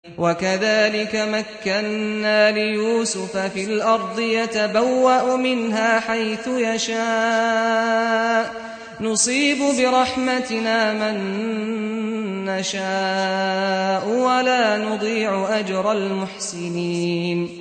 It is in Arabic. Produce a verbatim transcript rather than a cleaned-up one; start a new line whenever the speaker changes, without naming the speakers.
وكذلك مكنا ليوسف في الأرض يتبوأ منها حيث يشاء نصيب برحمتنا من نشاء ولا نضيع أجر المحسنين